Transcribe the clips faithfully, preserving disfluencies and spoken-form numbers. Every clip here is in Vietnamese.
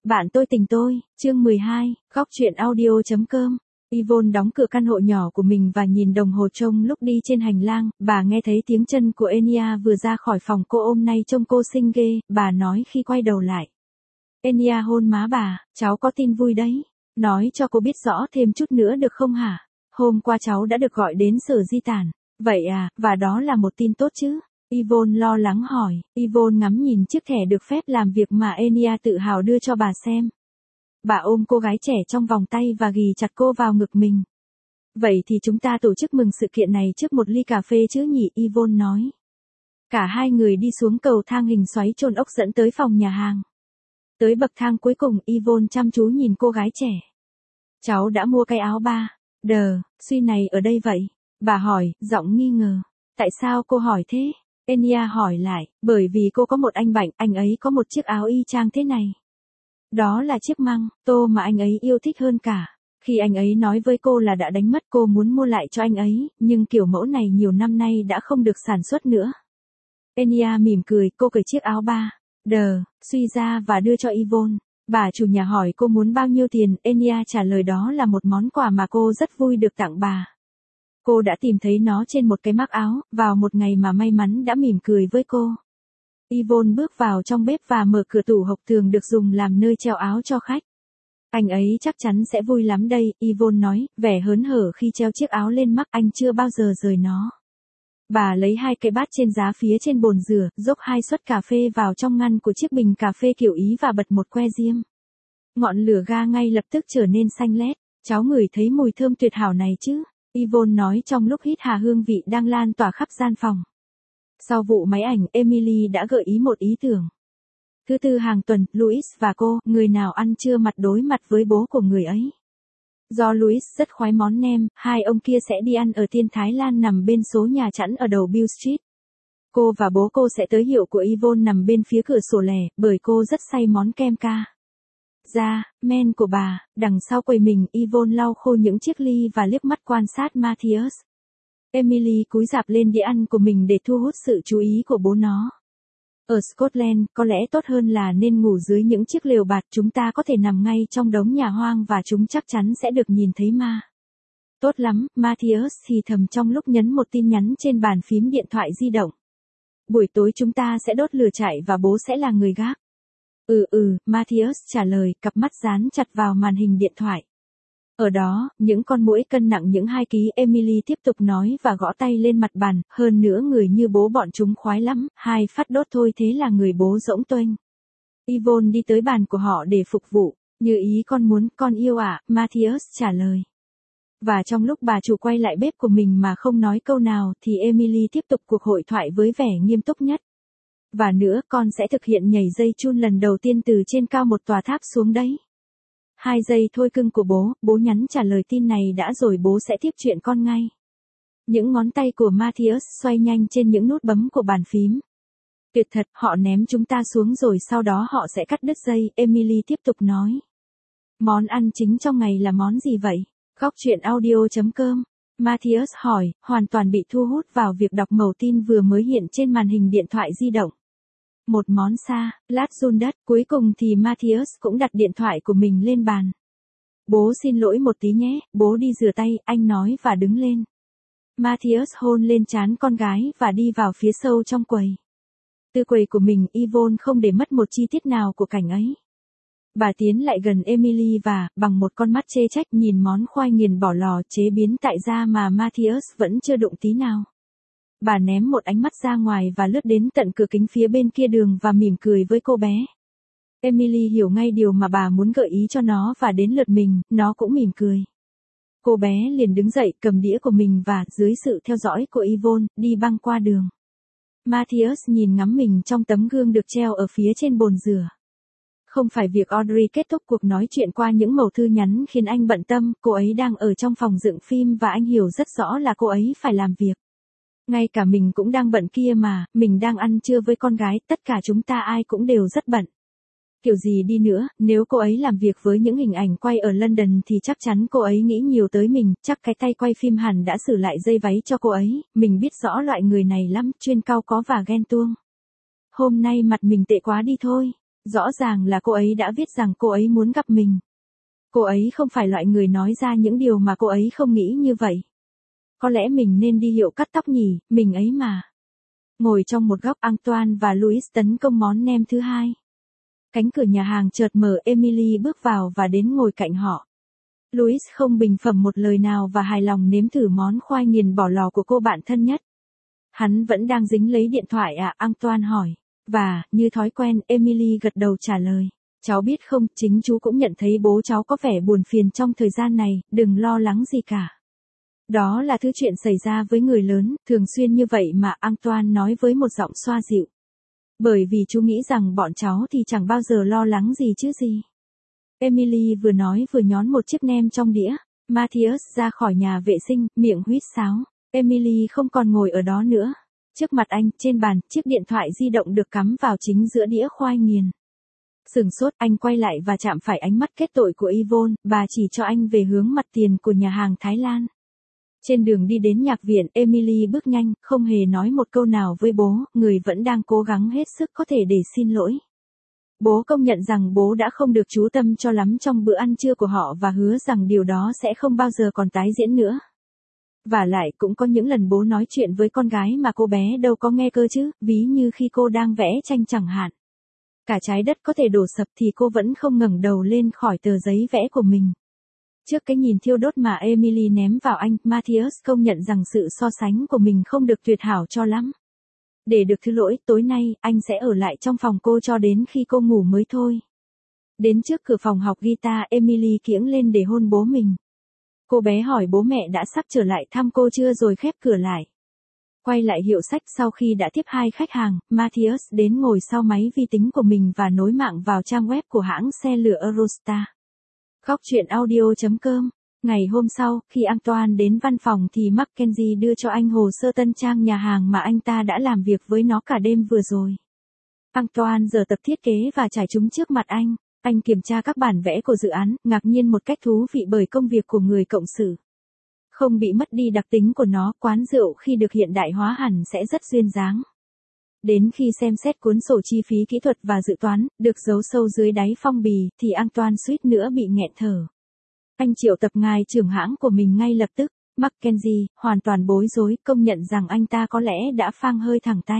Bạn tôi tình tôi, chương mười hai, góc truyện audio.com. Yvonne đóng cửa căn hộ nhỏ của mình và nhìn đồng hồ trông lúc đi trên hành lang, bà nghe thấy tiếng chân của Enya vừa ra khỏi phòng cô ôm nay trông cô xinh ghê, bà nói khi quay đầu lại. Enya hôn má bà, cháu có tin vui đấy. Nói cho cô biết rõ thêm chút nữa được không hả? Hôm qua cháu đã được gọi đến sở di tản. Vậy à, và đó là một tin tốt chứ? Yvonne lo lắng hỏi. Yvonne ngắm nhìn chiếc thẻ được phép làm việc mà Enya tự hào đưa cho bà xem. Bà ôm cô gái trẻ trong vòng tay và ghì chặt cô vào ngực mình. Vậy thì chúng ta tổ chức mừng sự kiện này trước một ly cà phê chứ nhỉ, Yvonne nói. Cả hai người đi xuống cầu thang hình xoáy chôn ốc dẫn tới phòng nhà hàng. Tới bậc thang cuối cùng, Yvonne chăm chú nhìn cô gái trẻ. Cháu đã mua cái áo ba. Đờ, suy này ở đây vậy. Bà hỏi, giọng nghi ngờ. Tại sao cô hỏi thế? Enya hỏi lại, bởi vì cô có một anh bạn, anh ấy có một chiếc áo y chang thế này. Đó là chiếc măng, tô mà anh ấy yêu thích hơn cả. Khi anh ấy nói với cô là đã đánh mất cô muốn mua lại cho anh ấy, nhưng kiểu mẫu này nhiều năm nay đã không được sản xuất nữa. Enya mỉm cười, cô cởi chiếc áo ba. Đờ, suy ra và đưa cho Yvonne. Bà chủ nhà hỏi cô muốn bao nhiêu tiền, Enya trả lời đó là một món quà mà cô rất vui được tặng bà. Cô đã tìm thấy nó trên một cái mác áo, vào một ngày mà may mắn đã mỉm cười với cô. Yvonne bước vào trong bếp và mở cửa tủ hộc thường được dùng làm nơi treo áo cho khách. Anh ấy chắc chắn sẽ vui lắm đây, Yvonne nói, vẻ hớn hở khi treo chiếc áo lên mác, anh chưa bao giờ rời nó. Bà lấy hai cái bát trên giá phía trên bồn rửa, dốc hai suất cà phê vào trong ngăn của chiếc bình cà phê kiểu Ý và bật một que diêm. Ngọn lửa ga ngay lập tức trở nên xanh lét, cháu ngửi thấy mùi thơm tuyệt hảo này chứ? Yvonne nói trong lúc hít hà hương vị đang lan tỏa khắp gian phòng. Sau vụ máy ảnh, Emily đã gợi ý một ý tưởng. Thứ tư hàng tuần, Louis và cô, người nào ăn trưa mặt đối mặt với bố của người ấy. Do Louis rất khoái món nem, hai ông kia sẽ đi ăn ở Tiên Thái Lan nằm bên số nhà chẵn ở đầu Beale Street. Cô và bố cô sẽ tới hiệu của Yvonne nằm bên phía cửa sổ lẻ, bởi cô rất say món kem ca. Ra, men của bà, đằng sau quầy mình, Yvonne lau khô những chiếc ly và liếc mắt quan sát Matthias. Emily cúi rạp lên đĩa ăn của mình để thu hút sự chú ý của bố nó. Ở Scotland, có lẽ tốt hơn là nên ngủ dưới những chiếc lều bạt, chúng ta có thể nằm ngay trong đống nhà hoang và chúng chắc chắn sẽ được nhìn thấy ma. Tốt lắm, Matthias thì thầm trong lúc nhấn một tin nhắn trên bàn phím điện thoại di động. Buổi tối chúng ta sẽ đốt lửa trại và bố sẽ là người gác. Ừ ừ, Matthias trả lời, cặp mắt dán chặt vào màn hình điện thoại. Ở đó, những con muỗi cân nặng những hai ký, Emily tiếp tục nói và gõ tay lên mặt bàn, hơn nữa người như bố bọn chúng khoái lắm, hai phát đốt thôi thế là người bố rỗng tuênh. Yvonne đi tới bàn của họ để phục vụ, như ý con muốn, con yêu ạ, à, Matthias trả lời. Và trong lúc bà chủ quay lại bếp của mình mà không nói câu nào thì Emily tiếp tục cuộc hội thoại với vẻ nghiêm túc nhất. Và nữa, con sẽ thực hiện nhảy dây chun lần đầu tiên từ trên cao một tòa tháp xuống đấy. Hai giây thôi cưng của bố, bố nhắn trả lời tin này đã rồi bố sẽ tiếp chuyện con ngay. Những ngón tay của Matthias xoay nhanh trên những nút bấm của bàn phím. Tuyệt thật, họ ném chúng ta xuống rồi sau đó họ sẽ cắt đứt dây, Emily tiếp tục nói. Món ăn chính trong ngày là món gì vậy? Góc truyện audio.com. Matthias hỏi, hoàn toàn bị thu hút vào việc đọc mẩu tin vừa mới hiện trên màn hình điện thoại di động. Một món xa, lát run đất, cuối cùng thì Matthias cũng đặt điện thoại của mình lên bàn. Bố xin lỗi một tí nhé, bố đi rửa tay, anh nói và đứng lên. Matthias hôn lên trán con gái và đi vào phía sâu trong quầy. Từ quầy của mình, Yvonne không để mất một chi tiết nào của cảnh ấy. Bà tiến lại gần Emily và, bằng một con mắt chê trách nhìn món khoai nghiền bỏ lò chế biến tại gia mà Matthias vẫn chưa đụng tí nào. Bà ném một ánh mắt ra ngoài và lướt đến tận cửa kính phía bên kia đường và mỉm cười với cô bé. Emily hiểu ngay điều mà bà muốn gợi ý cho nó và đến lượt mình, nó cũng mỉm cười. Cô bé liền đứng dậy cầm đĩa của mình và, dưới sự theo dõi của Yvonne, đi băng qua đường. Matthias nhìn ngắm mình trong tấm gương được treo ở phía trên bồn rửa. Không phải việc Audrey kết thúc cuộc nói chuyện qua những mẩu thư nhắn khiến anh bận tâm, cô ấy đang ở trong phòng dựng phim và anh hiểu rất rõ là cô ấy phải làm việc. Ngay cả mình cũng đang bận kia mà, mình đang ăn trưa với con gái, tất cả chúng ta ai cũng đều rất bận. Kiểu gì đi nữa, nếu cô ấy làm việc với những hình ảnh quay ở London thì chắc chắn cô ấy nghĩ nhiều tới mình, chắc cái tay quay phim hẳn đã sửa lại dây váy cho cô ấy, mình biết rõ loại người này lắm, chuyên cau có và ghen tuông. Hôm nay mặt mình tệ quá đi thôi. Rõ ràng là cô ấy đã viết rằng cô ấy muốn gặp mình. Cô ấy không phải loại người nói ra những điều mà cô ấy không nghĩ như vậy. Có lẽ mình nên đi hiệu cắt tóc nhỉ, mình ấy mà. Ngồi trong một góc, Antoine và Louis tấn công món nem thứ hai. Cánh cửa nhà hàng chợt mở, Emily bước vào và đến ngồi cạnh họ. Louis không bình phẩm một lời nào và hài lòng nếm thử món khoai nghiền bỏ lò của cô bạn thân nhất. Hắn vẫn đang dính lấy điện thoại à, Antoine hỏi. Và, như thói quen, Emily gật đầu trả lời. Cháu biết không, chính chú cũng nhận thấy bố cháu có vẻ buồn phiền trong thời gian này, đừng lo lắng gì cả. Đó là thứ chuyện xảy ra với người lớn, thường xuyên như vậy mà, Antoine nói với một giọng xoa dịu. Bởi vì chú nghĩ rằng bọn cháu thì chẳng bao giờ lo lắng gì chứ gì. Emily vừa nói vừa nhón một chiếc nem trong đĩa. Matthias ra khỏi nhà vệ sinh, miệng huýt sáo. Emily không còn ngồi ở đó nữa. Trước mặt anh, trên bàn, chiếc điện thoại di động được cắm vào chính giữa đĩa khoai nghiền. Sửng sốt, anh quay lại và chạm phải ánh mắt kết tội của Yvonne, bà chỉ cho anh về hướng mặt tiền của nhà hàng Thái Lan. Trên đường đi đến nhạc viện, Emily bước nhanh, không hề nói một câu nào với bố, người vẫn đang cố gắng hết sức có thể để xin lỗi. Bố công nhận rằng bố đã không được chú tâm cho lắm trong bữa ăn trưa của họ và hứa rằng điều đó sẽ không bao giờ còn tái diễn nữa. Và lại cũng có những lần bố nói chuyện với con gái mà cô bé đâu có nghe cơ chứ, ví như khi cô đang vẽ tranh chẳng hạn. Cả trái đất có thể đổ sập thì cô vẫn không ngẩng đầu lên khỏi tờ giấy vẽ của mình. Trước cái nhìn thiêu đốt mà Emily ném vào anh, Matthias công nhận rằng sự so sánh của mình không được tuyệt hảo cho lắm. Để được thứ lỗi, tối nay, anh sẽ ở lại trong phòng cô cho đến khi cô ngủ mới thôi. Đến trước cửa phòng học guitar, Emily kiễng lên để hôn bố mình. Cô bé hỏi bố mẹ đã sắp trở lại thăm cô chưa rồi khép cửa lại. Quay lại hiệu sách sau khi đã tiếp hai khách hàng, Matthias đến ngồi sau máy vi tính của mình và nối mạng vào trang web của hãng xe lửa Eurostar. Góc truyện audio chấm com. Ngày hôm sau, khi Antoine đến văn phòng thì Mackenzie đưa cho anh hồ sơ tân trang nhà hàng mà anh ta đã làm việc với nó cả đêm vừa rồi. Antoine giờ tập thiết kế và trải chúng trước mặt anh. Anh kiểm tra các bản vẽ của dự án, ngạc nhiên một cách thú vị bởi công việc của người cộng sự. Không bị mất đi đặc tính của nó, quán rượu khi được hiện đại hóa hẳn sẽ rất duyên dáng. Đến khi xem xét cuốn sổ chi phí kỹ thuật và dự toán, được giấu sâu dưới đáy phong bì, thì Antoine suýt nữa bị nghẹn thở. Anh triệu tập ngài trưởng hãng của mình ngay lập tức. Mackenzie, hoàn toàn bối rối, công nhận rằng anh ta có lẽ đã phang hơi thẳng tay.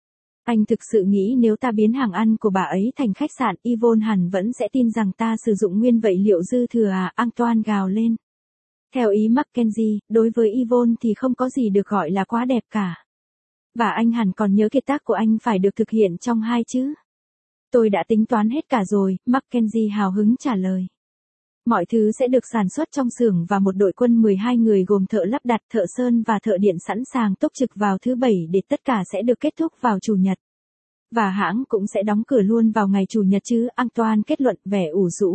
Anh thực sự nghĩ nếu ta biến hàng ăn của bà ấy thành khách sạn, Yvonne hẳn vẫn sẽ tin rằng ta sử dụng nguyên vật liệu dư thừa à, Antoine gào lên. Theo ý Mackenzie, đối với Yvonne thì không có gì được gọi là quá đẹp cả. Và anh hẳn còn nhớ kiệt tác của anh phải được thực hiện trong hai chứ. Tôi đã tính toán hết cả rồi, Mackenzie hào hứng trả lời. Mọi thứ sẽ được sản xuất trong xưởng và một đội quân mười hai người gồm thợ lắp đặt, thợ sơn và thợ điện sẵn sàng túc trực vào thứ bảy để tất cả sẽ được kết thúc vào chủ nhật. Và hãng cũng sẽ đóng cửa luôn vào ngày chủ nhật chứ, Antoine kết luận vẻ ủ rũ.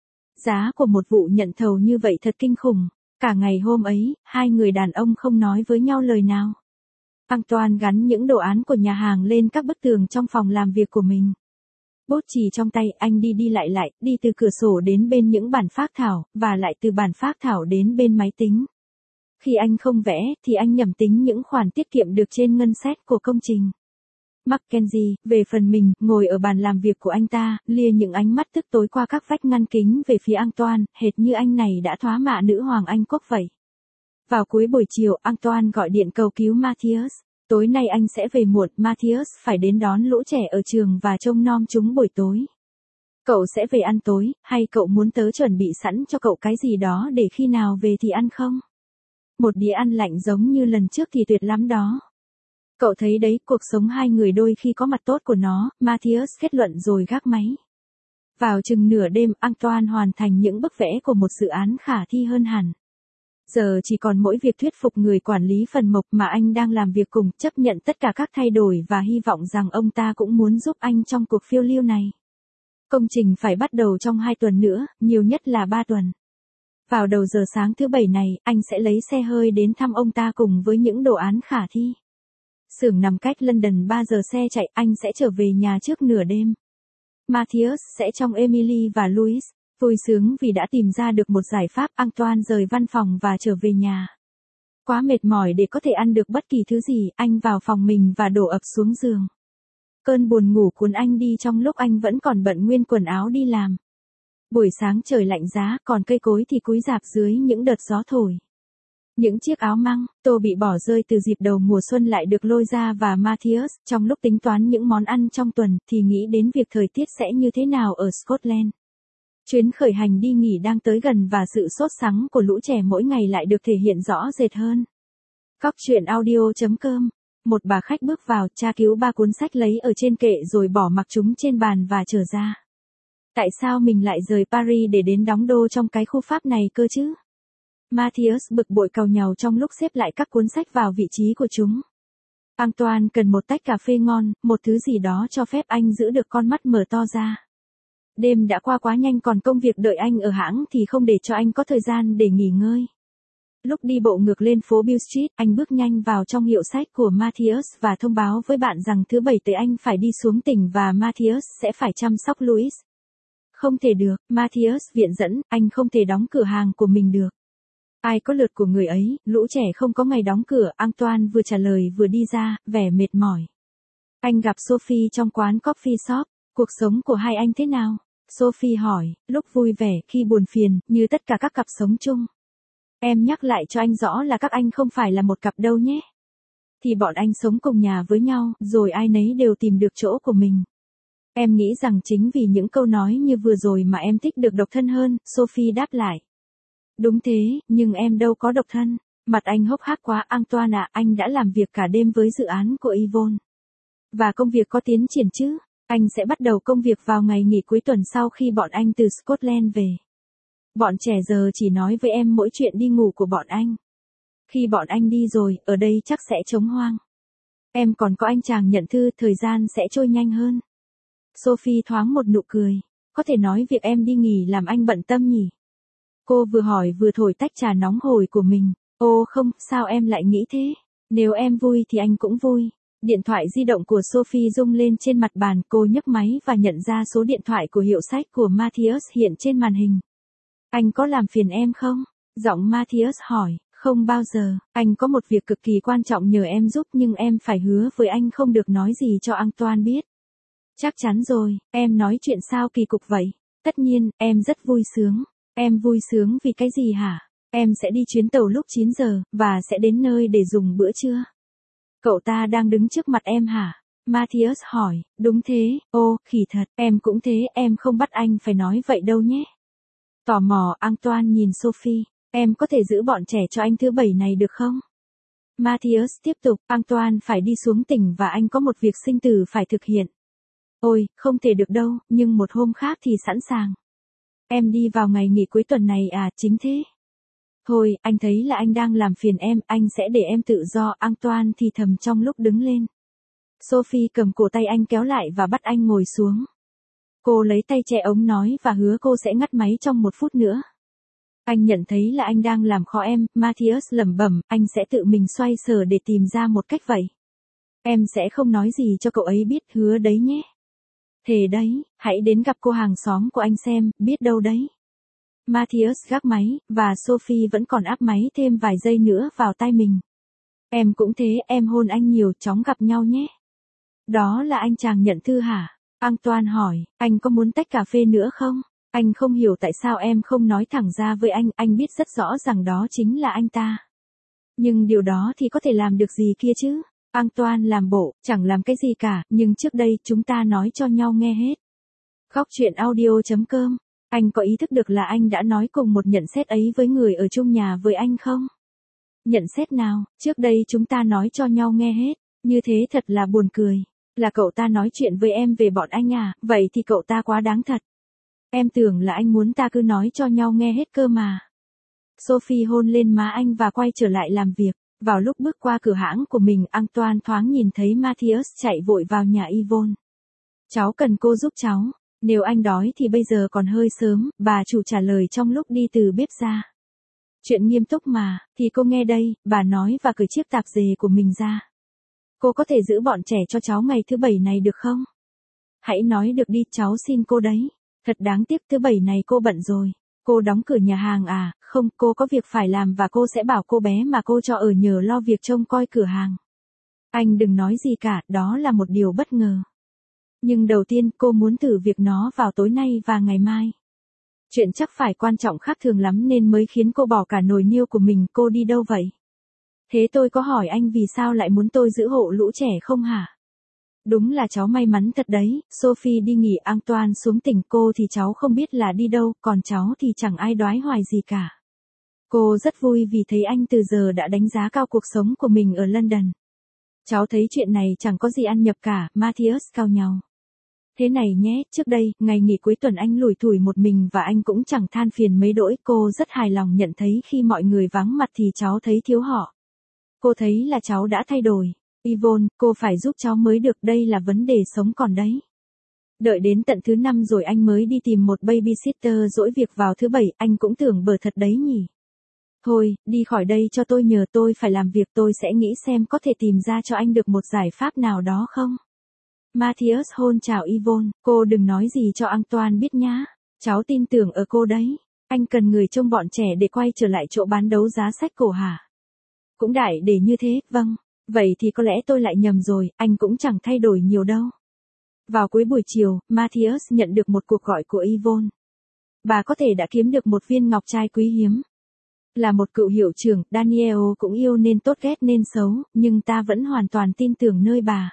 Giá của một vụ nhận thầu như vậy thật kinh khủng. Cả ngày hôm ấy, hai người đàn ông không nói với nhau lời nào. Antoine gắn những đồ án của nhà hàng lên các bức tường trong phòng làm việc của mình. Bút chì trong tay, anh đi đi lại lại, đi từ cửa sổ đến bên những bản phác thảo, và lại từ bản phác thảo đến bên máy tính. Khi anh không vẽ, thì anh nhẩm tính những khoản tiết kiệm được trên ngân sách của công trình. Mackenzie, về phần mình, ngồi ở bàn làm việc của anh ta, lia những ánh mắt tức tối qua các vách ngăn kính về phía Antoine, hệt như anh này đã thoá mạ nữ hoàng Anh Quốc vậy. Vào cuối buổi chiều, Antoine gọi điện cầu cứu Matthias. Tối nay anh sẽ về muộn, Matthias phải đến đón lũ trẻ ở trường và trông nom chúng buổi tối. Cậu sẽ về ăn tối, hay cậu muốn tớ chuẩn bị sẵn cho cậu cái gì đó để khi nào về thì ăn không? Một đĩa ăn lạnh giống như lần trước thì tuyệt lắm đó. Cậu thấy đấy, cuộc sống hai người đôi khi có mặt tốt của nó, Matthias kết luận rồi gác máy. Vào chừng nửa đêm, Antoine hoàn thành những bức vẽ của một dự án khả thi hơn hẳn. Giờ chỉ còn mỗi việc thuyết phục người quản lý phần mộc mà anh đang làm việc cùng, chấp nhận tất cả các thay đổi và hy vọng rằng ông ta cũng muốn giúp anh trong cuộc phiêu lưu này. Công trình phải bắt đầu trong hai tuần nữa, nhiều nhất là ba tuần. Vào đầu giờ sáng thứ bảy này, anh sẽ lấy xe hơi đến thăm ông ta cùng với những đồ án khả thi. Xưởng nằm cách London ba giờ xe chạy, anh sẽ trở về nhà trước nửa đêm. Matthias sẽ trong Emily và Louis. Vui sướng vì đã tìm ra được một giải pháp, Antoine rời văn phòng và trở về nhà. Quá mệt mỏi để có thể ăn được bất kỳ thứ gì, anh vào phòng mình và đổ ập xuống giường. Cơn buồn ngủ cuốn anh đi trong lúc anh vẫn còn bận nguyên quần áo đi làm. Buổi sáng trời lạnh giá, còn cây cối thì cúi rạp dưới những đợt gió thổi. Những chiếc áo măng, tô bị bỏ rơi từ dịp đầu mùa xuân lại được lôi ra và Matthias, trong lúc tính toán những món ăn trong tuần, thì nghĩ đến việc thời tiết sẽ như thế nào ở Scotland. Chuyến khởi hành đi nghỉ đang tới gần và sự sốt sắng của lũ trẻ mỗi ngày lại được thể hiện rõ rệt hơn. Góc truyện audio chấm com. Một bà khách bước vào, tra cứu ba cuốn sách lấy ở trên kệ rồi bỏ mặc chúng trên bàn và trở ra. Tại sao mình lại rời Paris để đến đóng đô trong cái khu Pháp này cơ chứ? Matthias bực bội càu nhàu trong lúc xếp lại các cuốn sách vào vị trí của chúng. Antoine cần một tách cà phê ngon, một thứ gì đó cho phép anh giữ được con mắt mở to ra. Đêm đã qua quá nhanh, còn công việc đợi anh ở hãng thì không để cho anh có thời gian để nghỉ ngơi. Lúc đi bộ ngược lên phố Beale Street, anh bước nhanh vào trong hiệu sách của Matthias và thông báo với bạn rằng thứ bảy tới anh phải đi xuống tỉnh và Matthias sẽ phải chăm sóc Louis. Không thể được, Matthias viện dẫn, anh không thể đóng cửa hàng của mình được. Ai có lượt của người ấy, lũ trẻ không có ngày đóng cửa, Antoine vừa trả lời vừa đi ra, vẻ mệt mỏi. Anh gặp Sophie trong quán coffee shop, cuộc sống của hai anh thế nào? Sophie hỏi, lúc vui vẻ, khi buồn phiền, như tất cả các cặp sống chung. Em nhắc lại cho anh rõ là các anh không phải là một cặp đâu nhé. Thì bọn anh sống cùng nhà với nhau, rồi ai nấy đều tìm được chỗ của mình. Em nghĩ rằng chính vì những câu nói như vừa rồi mà em thích được độc thân hơn, Sophie đáp lại. Đúng thế, nhưng em đâu có độc thân. Mặt anh hốc hác quá, Antoine à, anh đã làm việc cả đêm với dự án của Yvonne. Và công việc có tiến triển chứ? Anh sẽ bắt đầu công việc vào ngày nghỉ cuối tuần sau khi bọn anh từ Scotland về. Bọn trẻ giờ chỉ nói với em mỗi chuyện đi ngủ của bọn anh. Khi bọn anh đi rồi, ở đây chắc sẽ trống hoang. Em còn có anh chàng nhận thư, thời gian sẽ trôi nhanh hơn. Sophie thoáng một nụ cười. Có thể nói việc em đi nghỉ làm anh bận tâm nhỉ? Cô vừa hỏi vừa thổi tách trà nóng hổi của mình. Ô không, sao em lại nghĩ thế? Nếu em vui thì anh cũng vui. Điện thoại di động của Sophie rung lên trên mặt bàn, cô nhấc máy và nhận ra số điện thoại của hiệu sách của Matthias hiện trên màn hình. Anh có làm phiền em không? Giọng Matthias hỏi. Không bao giờ, anh có một việc cực kỳ quan trọng nhờ em giúp nhưng em phải hứa với anh không được nói gì cho Antoine biết. Chắc chắn rồi, em nói chuyện sao kỳ cục vậy? Tất nhiên, em rất vui sướng. Em vui sướng vì cái gì hả? Em sẽ đi chuyến tàu lúc chín giờ, và sẽ đến nơi để dùng bữa trưa. Cậu ta đang đứng trước mặt em hả? Matthias hỏi, đúng thế, ô, khỉ thật, em cũng thế, em không bắt anh phải nói vậy đâu nhé. Tò mò, Antoine nhìn Sophie, em có thể giữ bọn trẻ cho anh thứ bảy này được không? Matthias tiếp tục, Antoine phải đi xuống tỉnh và anh có một việc sinh tử phải thực hiện. Ôi, không thể được đâu, nhưng một hôm khác thì sẵn sàng. Em đi vào ngày nghỉ cuối tuần này à, chính thế. Thôi, anh thấy là anh đang làm phiền em, anh sẽ để em tự do, Antoine thì thầm trong lúc đứng lên. Sophie cầm cổ tay anh kéo lại và bắt anh ngồi xuống. Cô lấy tay che ống nói và hứa cô sẽ ngắt máy trong một phút nữa. Anh nhận thấy là anh đang làm khó em, Matthias lẩm bẩm, anh sẽ tự mình xoay sở để tìm ra một cách vậy. Em sẽ không nói gì cho cậu ấy biết, hứa đấy nhé. Thề đấy, hãy đến gặp cô hàng xóm của anh xem, biết đâu đấy. Matthias gác máy, và Sophie vẫn còn áp máy thêm vài giây nữa vào tai mình. Em cũng thế, em hôn anh nhiều, chóng gặp nhau nhé. Đó là anh chàng nhận thư hả? Antoine hỏi, anh có muốn tách cà phê nữa không? Anh không hiểu tại sao em không nói thẳng ra với anh, anh biết rất rõ rằng đó chính là anh ta. Nhưng điều đó thì có thể làm được gì kia chứ? Antoine làm bộ, chẳng làm cái gì cả, nhưng trước đây chúng ta nói cho nhau nghe hết. Góc truyện audio chấm com. Anh có ý thức được là anh đã nói cùng một nhận xét ấy với người ở chung nhà với anh không? Nhận xét nào? Trước đây chúng ta nói cho nhau nghe hết. Như thế thật là buồn cười. Là cậu ta nói chuyện với em về bọn anh à, vậy thì cậu ta quá đáng thật. Em tưởng là anh muốn ta cứ nói cho nhau nghe hết cơ mà. Sophie hôn lên má anh và quay trở lại làm việc. Vào lúc bước qua cửa hãng của mình, Antoine thoáng nhìn thấy Matthias chạy vội vào nhà Yvonne. Cháu cần cô giúp cháu. Nếu anh đói thì bây giờ còn hơi sớm, bà chủ trả lời trong lúc đi từ bếp ra. Chuyện nghiêm túc mà, thì cô nghe đây, bà nói và cởi chiếc tạp dề của mình ra. Cô có thể giữ bọn trẻ cho cháu ngày thứ bảy này được không? Hãy nói được đi, cháu xin cô đấy. Thật đáng tiếc thứ bảy này cô bận rồi. Cô đóng cửa nhà hàng à? Không, cô có việc phải làm và cô sẽ bảo cô bé mà cô cho ở nhờ lo việc trông coi cửa hàng. Anh đừng nói gì cả, đó là một điều bất ngờ. Nhưng đầu tiên cô muốn thử việc nó vào tối nay và ngày mai. Chuyện chắc phải quan trọng khác thường lắm nên mới khiến cô bỏ cả nồi niêu của mình. Cô đi đâu vậy? Thế tôi có hỏi anh vì sao lại muốn tôi giữ hộ lũ trẻ không hả? Đúng là cháu may mắn thật đấy. Sophie đi nghỉ, Antoine xuống tỉnh, cô thì cháu không biết là đi đâu, còn cháu thì chẳng ai đoái hoài gì cả. Cô rất vui vì thấy anh từ giờ đã đánh giá cao cuộc sống của mình ở London. Cháu thấy chuyện này chẳng có gì ăn nhập cả, Matthias cau nhau. Thế này nhé, trước đây, ngày nghỉ cuối tuần anh lủi thủi một mình và anh cũng chẳng than phiền mấy đỗi. Cô rất hài lòng nhận thấy khi mọi người vắng mặt thì cháu thấy thiếu họ. Cô thấy là cháu đã thay đổi. Yvonne, cô phải giúp cháu mới được, đây là vấn đề sống còn đấy. Đợi đến tận thứ năm rồi anh mới đi tìm một babysitter dỗi việc vào thứ bảy, anh cũng tưởng bở thật đấy nhỉ. Thôi, đi khỏi đây cho tôi, nhờ tôi phải làm việc, tôi sẽ nghĩ xem có thể tìm ra cho anh được một giải pháp nào đó không. Matthias hôn chào Yvonne, cô đừng nói gì cho Antoine biết nhá. Cháu tin tưởng ở cô đấy. Anh cần người trông bọn trẻ để quay trở lại chỗ bán đấu giá sách cổ hả? Cũng đại để như thế, vâng. Vậy thì có lẽ tôi lại nhầm rồi, anh cũng chẳng thay đổi nhiều đâu. Vào cuối buổi chiều, Matthias nhận được một cuộc gọi của Yvonne. Bà có thể đã kiếm được một viên ngọc trai quý hiếm. Là một cựu hiệu trưởng, Daniel cũng yêu nên tốt ghét nên xấu, nhưng ta vẫn hoàn toàn tin tưởng nơi bà.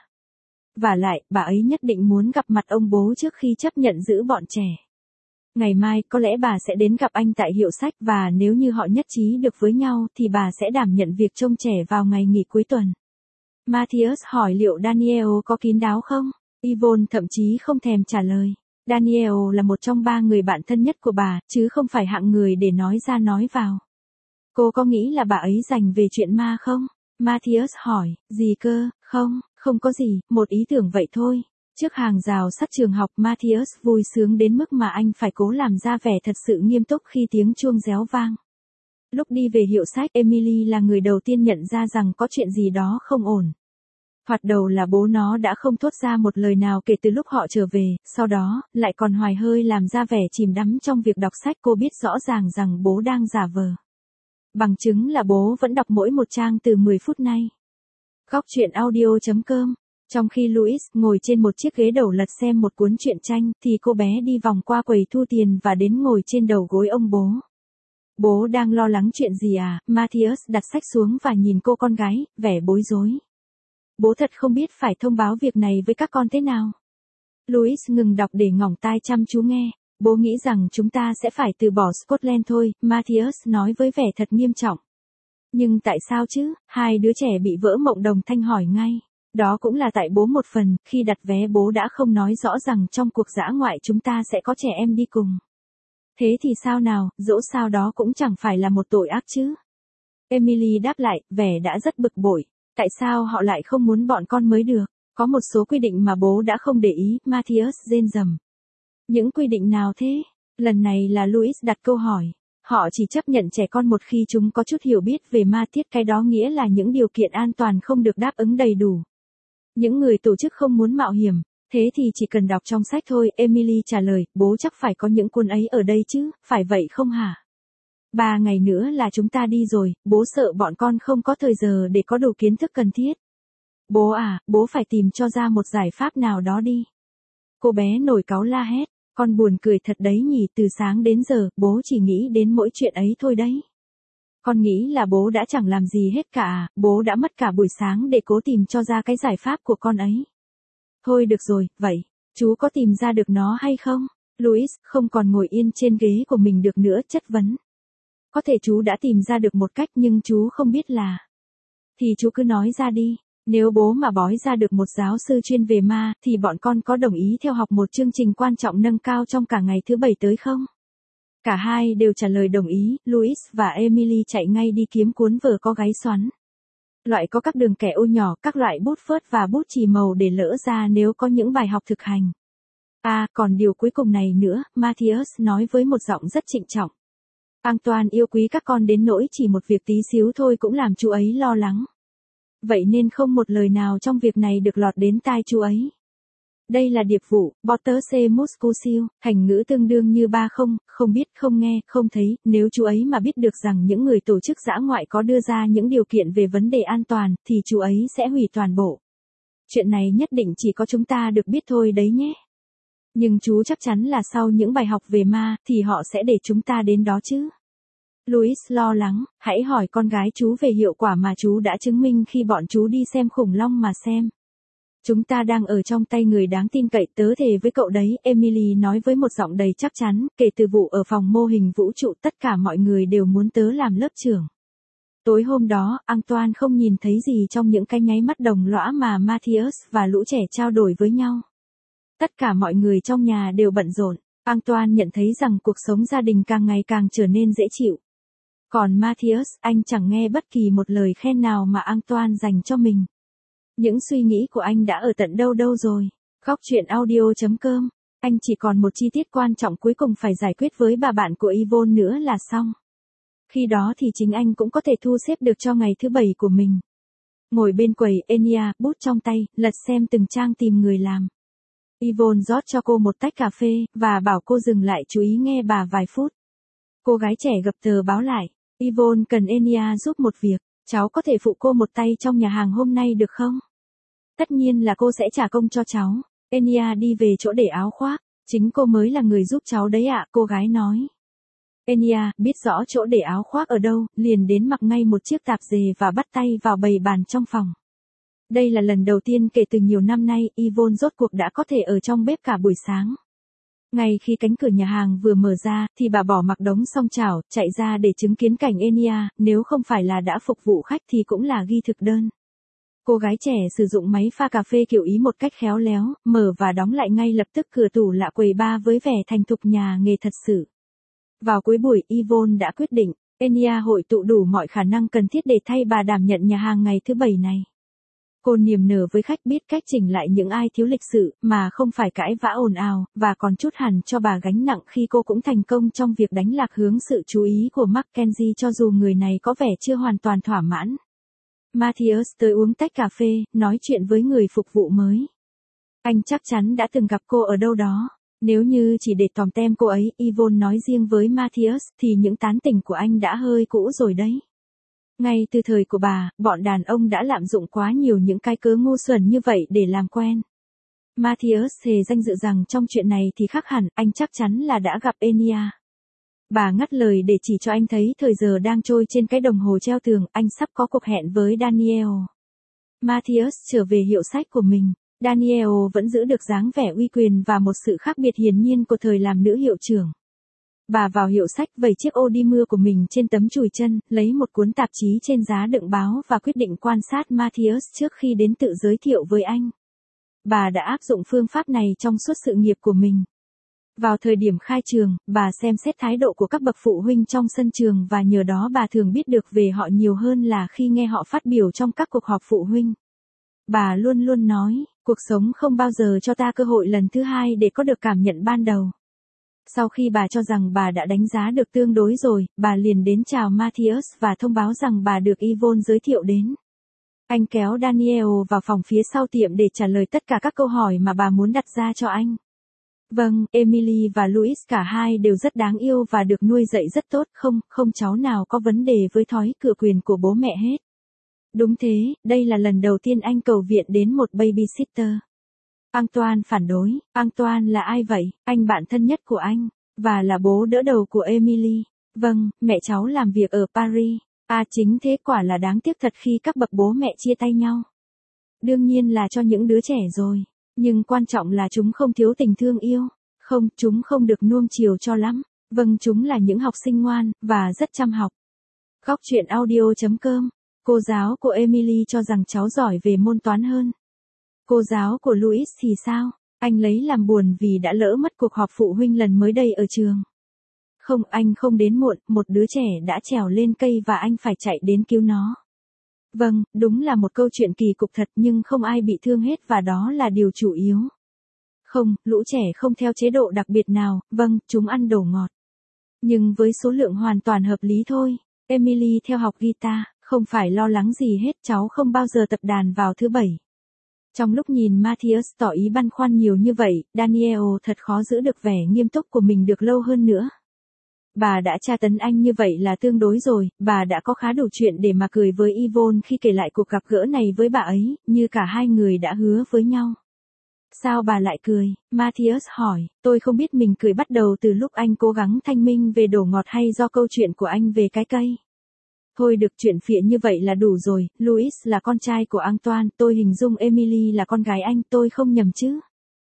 Vả lại, bà ấy nhất định muốn gặp mặt ông bố trước khi chấp nhận giữ bọn trẻ. Ngày mai, có lẽ bà sẽ đến gặp anh tại hiệu sách và nếu như họ nhất trí được với nhau thì bà sẽ đảm nhận việc trông trẻ vào ngày nghỉ cuối tuần. Matthias hỏi liệu Daniel có kín đáo không? Yvonne thậm chí không thèm trả lời. Daniel là một trong ba người bạn thân nhất của bà, chứ không phải hạng người để nói ra nói vào. Cô có nghĩ là bà ấy rành về chuyện ma không? Matthias hỏi, gì cơ, không, không có gì, một ý tưởng vậy thôi. Trước hàng rào sắt trường học, Matthias vui sướng đến mức mà anh phải cố làm ra vẻ thật sự nghiêm túc khi tiếng chuông réo vang. Lúc đi về hiệu sách, Emily là người đầu tiên nhận ra rằng có chuyện gì đó không ổn. Thoạt đầu là bố nó đã không thốt ra một lời nào kể từ lúc họ trở về, sau đó, lại còn hoài hơi làm ra vẻ chìm đắm trong việc đọc sách. Cô biết rõ ràng rằng bố đang giả vờ. Bằng chứng là bố vẫn đọc mỗi một trang từ mười phút nay. Góc truyện audio chấm com. Trong khi Louis ngồi trên một chiếc ghế đầu lật xem một cuốn truyện tranh, thì cô bé đi vòng qua quầy thu tiền và đến ngồi trên đầu gối ông bố. Bố đang lo lắng chuyện gì à? Matthias đặt sách xuống và nhìn cô con gái, vẻ bối rối. Bố thật không biết phải thông báo việc này với các con thế nào. Louis ngừng đọc để ngỏng tai chăm chú nghe. Bố nghĩ rằng chúng ta sẽ phải từ bỏ Scotland thôi, Matthias nói với vẻ thật nghiêm trọng. Nhưng tại sao chứ? Hai đứa trẻ bị vỡ mộng đồng thanh hỏi ngay. Đó cũng là tại bố một phần, khi đặt vé bố đã không nói rõ rằng trong cuộc dã ngoại chúng ta sẽ có trẻ em đi cùng. Thế thì sao nào, dẫu sao đó cũng chẳng phải là một tội ác chứ. Emily đáp lại, vẻ đã rất bực bội. Tại sao họ lại không muốn bọn con mới được? Có một số quy định mà bố đã không để ý, Matthias rên rầm. Những quy định nào thế? Lần này là Louis đặt câu hỏi. Họ chỉ chấp nhận trẻ con một khi chúng có chút hiểu biết về ma tiết, cái đó nghĩa là những điều kiện an toàn không được đáp ứng đầy đủ. Những người tổ chức không muốn mạo hiểm, thế thì chỉ cần đọc trong sách thôi, Emily trả lời, bố chắc phải có những cuốn ấy ở đây chứ, phải vậy không hả? Ba ngày nữa là chúng ta đi rồi, bố sợ bọn con không có thời giờ để có đủ kiến thức cần thiết. Bố à, bố phải tìm cho ra một giải pháp nào đó đi. Cô bé nổi cáu la hét, con buồn cười thật đấy nhỉ, từ sáng đến giờ, bố chỉ nghĩ đến mỗi chuyện ấy thôi đấy. Con nghĩ là bố đã chẳng làm gì hết cả, bố đã mất cả buổi sáng để cố tìm cho ra cái giải pháp của con ấy. Thôi được rồi, vậy, chú có tìm ra được nó hay không? Louis không còn ngồi yên trên ghế của mình được nữa, chất vấn. Có thể chú đã tìm ra được một cách nhưng chú không biết là. Thì chú cứ nói ra đi. Nếu bố mà bói ra được một giáo sư chuyên về ma, thì bọn con có đồng ý theo học một chương trình quan trọng nâng cao trong cả ngày thứ bảy tới không? Cả hai đều trả lời đồng ý, Louis và Emily chạy ngay đi kiếm cuốn vở có gáy xoắn. Loại có các đường kẻ ô nhỏ, các loại bút phớt và bút chì màu để lỡ ra nếu có những bài học thực hành. À, còn điều cuối cùng này nữa, Matthias nói với một giọng rất trịnh trọng. Antoine yêu quý các con đến nỗi chỉ một việc tí xíu thôi cũng làm chú ấy lo lắng. Vậy nên không một lời nào trong việc này được lọt đến tai chú ấy. Đây là điệp vụ, Potter C. Muscusil, thành ngữ tương đương như ba không, không biết, không nghe, không thấy, nếu chú ấy mà biết được rằng những người tổ chức dã ngoại có đưa ra những điều kiện về vấn đề an toàn, thì chú ấy sẽ hủy toàn bộ. Chuyện này nhất định chỉ có chúng ta được biết thôi đấy nhé. Nhưng chú chắc chắn là sau những bài học về ma, thì họ sẽ để chúng ta đến đó chứ. Louis lo lắng, hãy hỏi con gái chú về hiệu quả mà chú đã chứng minh khi bọn chú đi xem khủng long mà xem. Chúng ta đang ở trong tay người đáng tin cậy, tớ thề với cậu đấy, Emily nói với một giọng đầy chắc chắn, kể từ vụ ở phòng mô hình vũ trụ tất cả mọi người đều muốn tớ làm lớp trưởng. Tối hôm đó, Antoine không nhìn thấy gì trong những cái nháy mắt đồng lõa mà Matthias và lũ trẻ trao đổi với nhau. Tất cả mọi người trong nhà đều bận rộn, Antoine nhận thấy rằng cuộc sống gia đình càng ngày càng trở nên dễ chịu. Còn Matthias, anh chẳng nghe bất kỳ một lời khen nào mà Antoine dành cho mình. Những suy nghĩ của anh đã ở tận đâu đâu rồi. Góc truyện audio chấm com. Anh chỉ còn một chi tiết quan trọng cuối cùng phải giải quyết với bà bạn của Yvonne nữa là xong. Khi đó thì chính anh cũng có thể thu xếp được cho ngày thứ bảy của mình. Ngồi bên quầy, Enya, bút trong tay, lật xem từng trang tìm người làm. Yvonne rót cho cô một tách cà phê, và bảo cô dừng lại chú ý nghe bà vài phút. Cô gái trẻ gập tờ báo lại. Yvonne cần Enya giúp một việc. Cháu có thể phụ cô một tay trong nhà hàng hôm nay được không? Tất nhiên là cô sẽ trả công cho cháu. Enya đi về chỗ để áo khoác. Chính cô mới là người giúp cháu đấy ạ, cô gái nói. Enya biết rõ chỗ để áo khoác ở đâu, liền đến mặc ngay một chiếc tạp dề và bắt tay vào bày bàn trong phòng. Đây là lần đầu tiên kể từ nhiều năm nay, Yvonne rốt cuộc đã có thể ở trong bếp cả buổi sáng. Ngay khi cánh cửa nhà hàng vừa mở ra, thì bà bỏ mặc đống song chảo, chạy ra để chứng kiến cảnh Enya, nếu không phải là đã phục vụ khách thì cũng là ghi thực đơn. Cô gái trẻ sử dụng máy pha cà phê kiểu Ý một cách khéo léo, mở và đóng lại ngay lập tức cửa tủ lạ quầy bar với vẻ thành thục nhà nghề thật sự. Vào cuối buổi, Yvonne đã quyết định, Enya hội tụ đủ mọi khả năng cần thiết để thay bà đảm nhận nhà hàng ngày thứ bảy này. Cô niềm nở với khách, biết cách chỉnh lại những ai thiếu lịch sự, mà không phải cãi vã ồn ào, và còn trút hẳn cho bà gánh nặng khi cô cũng thành công trong việc đánh lạc hướng sự chú ý của Mackenzie cho dù người này có vẻ chưa hoàn toàn thỏa mãn. Matthias tới uống tách cà phê, nói chuyện với người phục vụ mới. Anh chắc chắn đã từng gặp cô ở đâu đó. Nếu như chỉ để tòm tem cô ấy, Yvonne nói riêng với Matthias, thì những tán tỉnh của anh đã hơi cũ rồi đấy. Ngay từ thời của bà, bọn đàn ông đã lạm dụng quá nhiều những cái cớ ngu xuẩn như vậy để làm quen. Matthias thề danh dự rằng trong chuyện này thì khác hẳn, anh chắc chắn là đã gặp Enya. Bà ngắt lời để chỉ cho anh thấy thời giờ đang trôi trên cái đồng hồ treo tường, anh sắp có cuộc hẹn với Daniel. Matthias trở về hiệu sách của mình. Daniel vẫn giữ được dáng vẻ uy quyền và một sự khác biệt hiển nhiên của thời làm nữ hiệu trưởng. Bà vào hiệu sách vẩy chiếc ô đi mưa của mình trên tấm chùi chân, lấy một cuốn tạp chí trên giá đựng báo và quyết định quan sát Matthias trước khi đến tự giới thiệu với anh. Bà đã áp dụng phương pháp này trong suốt sự nghiệp của mình. Vào thời điểm khai trường, bà xem xét thái độ của các bậc phụ huynh trong sân trường và nhờ đó bà thường biết được về họ nhiều hơn là khi nghe họ phát biểu trong các cuộc họp phụ huynh. Bà luôn luôn nói, cuộc sống không bao giờ cho ta cơ hội lần thứ hai để có được cảm nhận ban đầu. Sau khi bà cho rằng bà đã đánh giá được tương đối rồi, bà liền đến chào Matthias và thông báo rằng bà được Yvonne giới thiệu đến. Anh kéo Daniel vào phòng phía sau tiệm để trả lời tất cả các câu hỏi mà bà muốn đặt ra cho anh. Vâng, Emily và Louis cả hai đều rất đáng yêu và được nuôi dạy rất tốt, không, không cháu nào có vấn đề với thói cửa quyền của bố mẹ hết. Đúng thế, đây là lần đầu tiên anh cầu viện đến một babysitter. Antoine phản đối, Antoine là ai vậy? Anh bạn thân nhất của anh, và là bố đỡ đầu của Emily. Vâng, mẹ cháu làm việc ở Paris. À chính thế, quả là đáng tiếc thật khi các bậc bố mẹ chia tay nhau. Đương nhiên là cho những đứa trẻ rồi, nhưng quan trọng là chúng không thiếu tình thương yêu. Không, chúng không được nuông chiều cho lắm. Vâng, chúng là những học sinh ngoan, và rất chăm học. Góc truyện audio chấm com. Cô giáo của Emily cho rằng cháu giỏi về môn toán hơn. Cô giáo của Louis thì sao? Anh lấy làm buồn vì đã lỡ mất cuộc họp phụ huynh lần mới đây ở trường. Không, anh không đến muộn, một đứa trẻ đã trèo lên cây và anh phải chạy đến cứu nó. Vâng, đúng là một câu chuyện kỳ cục thật nhưng không ai bị thương hết và đó là điều chủ yếu. Không, lũ trẻ không theo chế độ đặc biệt nào, vâng, chúng ăn đồ ngọt. Nhưng với số lượng hoàn toàn hợp lý thôi. Emily theo học guitar, không phải lo lắng gì hết, cháu không bao giờ tập đàn vào thứ bảy. Trong lúc nhìn Matthias tỏ ý băn khoăn nhiều như vậy, Daniel thật khó giữ được vẻ nghiêm túc của mình được lâu hơn nữa. Bà đã tra tấn anh như vậy là tương đối rồi, bà đã có khá đủ chuyện để mà cười với Yvonne khi kể lại cuộc gặp gỡ này với bà ấy, như cả hai người đã hứa với nhau. Sao bà lại cười? Matthias hỏi, tôi không biết mình cười bắt đầu từ lúc anh cố gắng thanh minh về đồ ngọt hay do câu chuyện của anh về cái cây. Thôi được, chuyện phịa như vậy là đủ rồi, Louis là con trai của Antoine, tôi hình dung Emily là con gái anh, tôi không nhầm chứ?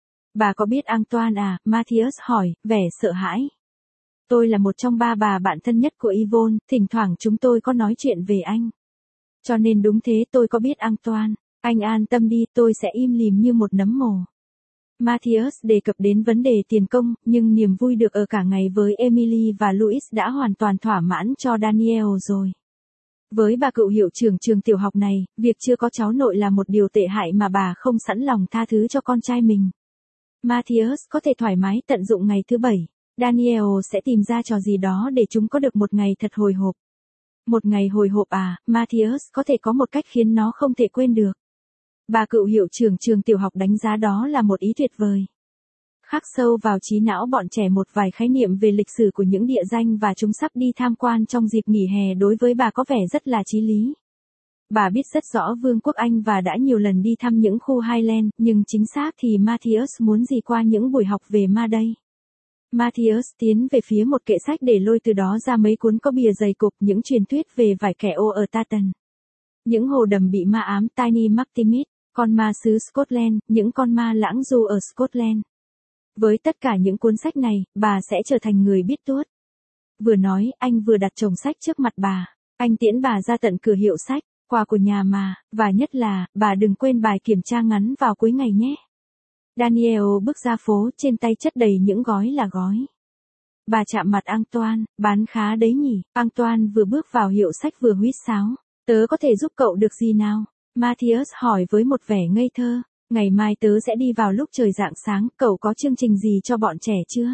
Bà có biết Antoine à? Matthias hỏi, vẻ sợ hãi. Tôi là một trong ba bà bạn thân nhất của Yvonne, thỉnh thoảng chúng tôi có nói chuyện về anh. Cho nên đúng thế, tôi có biết Antoine. Anh an tâm đi, tôi sẽ im lìm như một nấm mồ. Matthias đề cập đến vấn đề tiền công, nhưng niềm vui được ở cả ngày với Emily và Louis đã hoàn toàn thỏa mãn cho Daniel rồi. Với bà cựu hiệu trưởng trường tiểu học này, việc chưa có cháu nội là một điều tệ hại mà bà không sẵn lòng tha thứ cho con trai mình. Matthias có thể thoải mái tận dụng ngày thứ bảy. Daniel sẽ tìm ra trò gì đó để chúng có được một ngày thật hồi hộp. Một ngày hồi hộp à, Matthias có thể có một cách khiến nó không thể quên được. Bà cựu hiệu trưởng trường tiểu học đánh giá đó là một ý tuyệt vời. Khắc sâu vào trí não bọn trẻ một vài khái niệm về lịch sử của những địa danh và chúng sắp đi tham quan trong dịp nghỉ hè đối với bà có vẻ rất là chí lý. Bà biết rất rõ Vương quốc Anh và đã nhiều lần đi thăm những khu Highland, nhưng chính xác thì Matthias muốn gì qua những buổi học về ma đây. Matthias tiến về phía một kệ sách để lôi từ đó ra mấy cuốn có bìa dày cục, những truyền thuyết về vài kẻ ô ở Tartan. Những hồ đầm bị ma ám Tiny Mactimid, con ma xứ Scotland, những con ma lãng du ở Scotland. Với tất cả những cuốn sách này, bà sẽ trở thành người biết tuốt. Vừa nói, anh vừa đặt chồng sách trước mặt bà. Anh tiễn bà ra tận cửa hiệu sách, quà của nhà mà, và nhất là, bà đừng quên bài kiểm tra ngắn vào cuối ngày nhé. Daniel bước ra phố, trên tay chất đầy những gói là gói. Bà chạm mặt Antoine, bán khá đấy nhỉ. Antoine vừa bước vào hiệu sách vừa huýt sáo. Tớ có thể giúp cậu được gì nào? Matthias hỏi với một vẻ ngây thơ. Ngày mai tớ sẽ đi vào lúc trời rạng sáng, cậu có chương trình gì cho bọn trẻ chưa?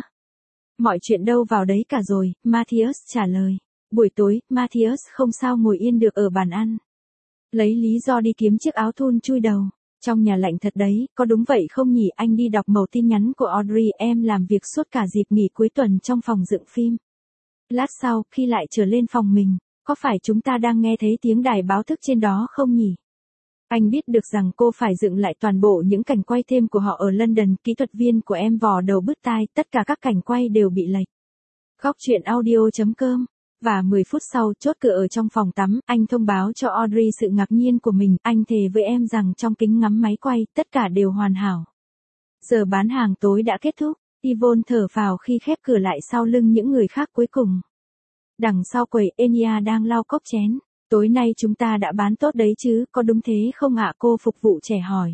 Mọi chuyện đâu vào đấy cả rồi, Matthias trả lời. Buổi tối, Matthias không sao ngồi yên được ở bàn ăn. Lấy lý do đi kiếm chiếc áo thun chui đầu. Trong nhà lạnh thật đấy, có đúng vậy không nhỉ? Anh đi đọc mẩu tin nhắn của Audrey, em làm việc suốt cả dịp nghỉ cuối tuần trong phòng dựng phim. Lát sau, khi lại trở lên phòng mình, có phải chúng ta đang nghe thấy tiếng đài báo thức trên đó không nhỉ? Anh biết được rằng cô phải dựng lại toàn bộ những cảnh quay thêm của họ ở London, kỹ thuật viên của em vò đầu bứt tai, tất cả các cảnh quay đều bị lệch. Góc truyện audio chấm com. Và mười phút sau, chốt cửa ở trong phòng tắm, anh thông báo cho Audrey sự ngạc nhiên của mình, anh thề với em rằng trong kính ngắm máy quay, tất cả đều hoàn hảo. Giờ bán hàng tối đã kết thúc, Yvonne thở phào khi khép cửa lại sau lưng những người khác cuối cùng. Đằng sau quầy, Enya đang lau cốc chén. Tối nay chúng ta đã bán tốt đấy chứ, có đúng thế không ạ? Cô phục vụ trẻ hỏi.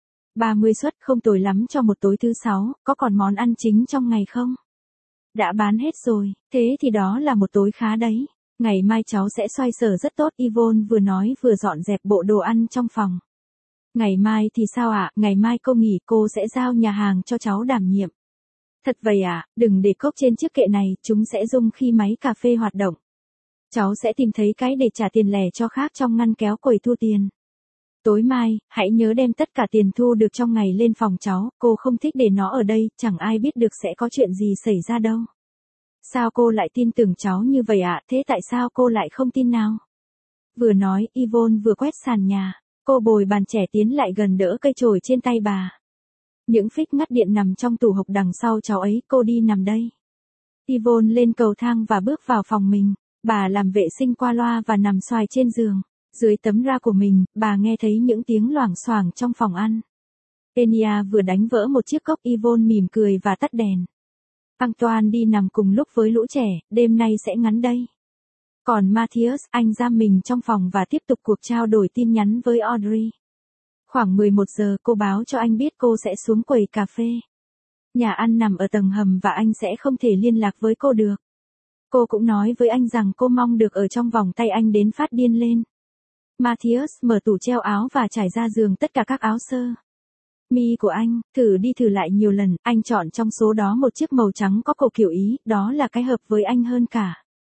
ba mươi suất không tồi lắm cho một tối thứ sáu, có còn món ăn chính trong ngày không? Đã bán hết rồi, thế thì đó là một tối khá đấy. Ngày mai cháu sẽ xoay sở rất tốt, Yvonne vừa nói vừa dọn dẹp bộ đồ ăn trong phòng. Ngày mai thì sao ạ? Ngày mai cô nghỉ, cô sẽ giao nhà hàng cho cháu đảm nhiệm. Thật vậy ạ, đừng để cốc trên chiếc kệ này, chúng sẽ rung khi máy cà phê hoạt động. Cháu sẽ tìm thấy cái để trả tiền lẻ cho khác trong ngăn kéo quầy thu tiền. Tối mai, hãy nhớ đem tất cả tiền thu được trong ngày lên phòng cháu, cô không thích để nó ở đây, chẳng ai biết được sẽ có chuyện gì xảy ra đâu. Sao cô lại tin tưởng cháu như vậy ạ? Thế tại sao cô lại không tin nào? Vừa nói, Yvonne vừa quét sàn nhà. Cô bồi bàn trẻ tiến lại gần đỡ cây chổi trên tay bà. Những phích ngắt điện nằm trong tủ hộc đằng sau cháu ấy, cô đi nằm đây. Yvonne lên cầu thang và bước vào phòng mình. Bà làm vệ sinh qua loa và nằm xoài trên giường. Dưới tấm ra của mình, bà nghe thấy những tiếng loảng xoảng trong phòng ăn. Enya vừa đánh vỡ một chiếc cốc, Yvonne mỉm cười và tắt đèn. Antoine đi nằm cùng lúc với lũ trẻ, đêm nay sẽ ngắn đây. Còn Matthias, anh giam mình trong phòng và tiếp tục cuộc trao đổi tin nhắn với Audrey. Khoảng mười một giờ cô báo cho anh biết cô sẽ xuống quầy cà phê. Nhà ăn nằm ở tầng hầm và anh sẽ không thể liên lạc với cô được. Cô cũng nói với anh rằng cô mong được ở trong vòng tay anh đến phát điên lên. Matthias mở tủ treo áo và trải ra giường tất cả các áo sơ mi của anh, thử đi thử lại nhiều lần, anh chọn trong số đó một chiếc màu trắng có cổ kiểu Ý, đó là cái hợp với anh hơn cả.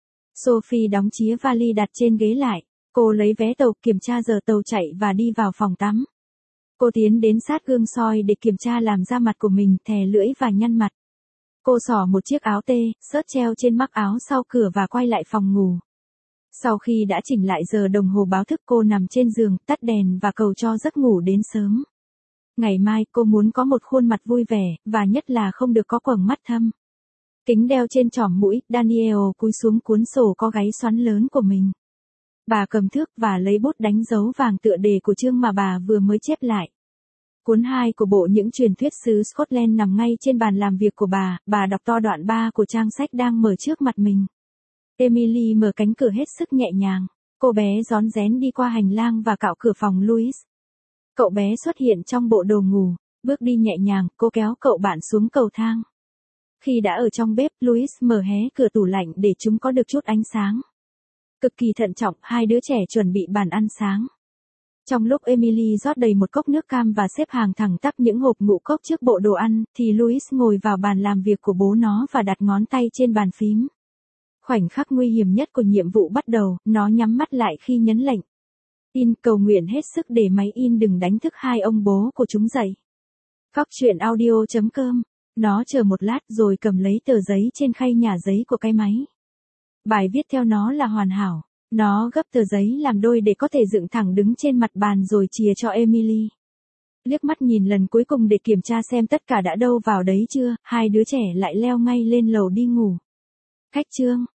Sophie đóng chìa vali đặt trên ghế lại, cô lấy vé tàu, kiểm tra giờ tàu chạy và đi vào phòng tắm. Cô tiến đến sát gương soi để kiểm tra làm da mặt của mình, thè lưỡi và nhăn mặt. Cô xỏ một chiếc áo tê, sớt treo trên mắc áo sau cửa và quay lại phòng ngủ. Sau khi đã chỉnh lại giờ đồng hồ báo thức, cô nằm trên giường, tắt đèn và cầu cho giấc ngủ đến sớm. Ngày mai cô muốn có một khuôn mặt vui vẻ, và nhất là không được có quầng mắt thâm. Kính đeo trên trỏm mũi, Daniel cúi xuống cuốn sổ có gáy xoắn lớn của mình. Bà cầm thước và lấy bút đánh dấu vàng tựa đề của chương mà bà vừa mới chép lại. Cuốn hai của bộ Những truyền thuyết xứ Scotland nằm ngay trên bàn làm việc của bà, bà đọc to đoạn ba của trang sách đang mở trước mặt mình. Emily mở cánh cửa hết sức nhẹ nhàng. Cô bé rón rén đi qua hành lang và cạo cửa phòng Louis. Cậu bé xuất hiện trong bộ đồ ngủ, bước đi nhẹ nhàng, cô kéo cậu bạn xuống cầu thang. Khi đã ở trong bếp, Louis mở hé cửa tủ lạnh để chúng có được chút ánh sáng. Cực kỳ thận trọng, hai đứa trẻ chuẩn bị bàn ăn sáng. Trong lúc Emily rót đầy một cốc nước cam và xếp hàng thẳng tắp những hộp ngũ cốc trước bộ đồ ăn, thì Louis ngồi vào bàn làm việc của bố nó và đặt ngón tay trên bàn phím. Khoảnh khắc nguy hiểm nhất của nhiệm vụ bắt đầu, nó nhắm mắt lại khi nhấn lệnh. In, cầu nguyện hết sức để máy in đừng đánh thức hai ông bố của chúng dậy. Cóc truyện audio chấm com. Nó chờ một lát rồi cầm lấy tờ giấy trên khay nhà giấy của cái máy. Bài viết theo nó là hoàn hảo. Nó gấp tờ giấy làm đôi để có thể dựng thẳng đứng trên mặt bàn rồi chìa cho Emily. Liếc mắt nhìn lần cuối cùng để kiểm tra xem tất cả đã đâu vào đấy chưa, hai đứa trẻ lại leo ngay lên lầu đi ngủ. Khách chương.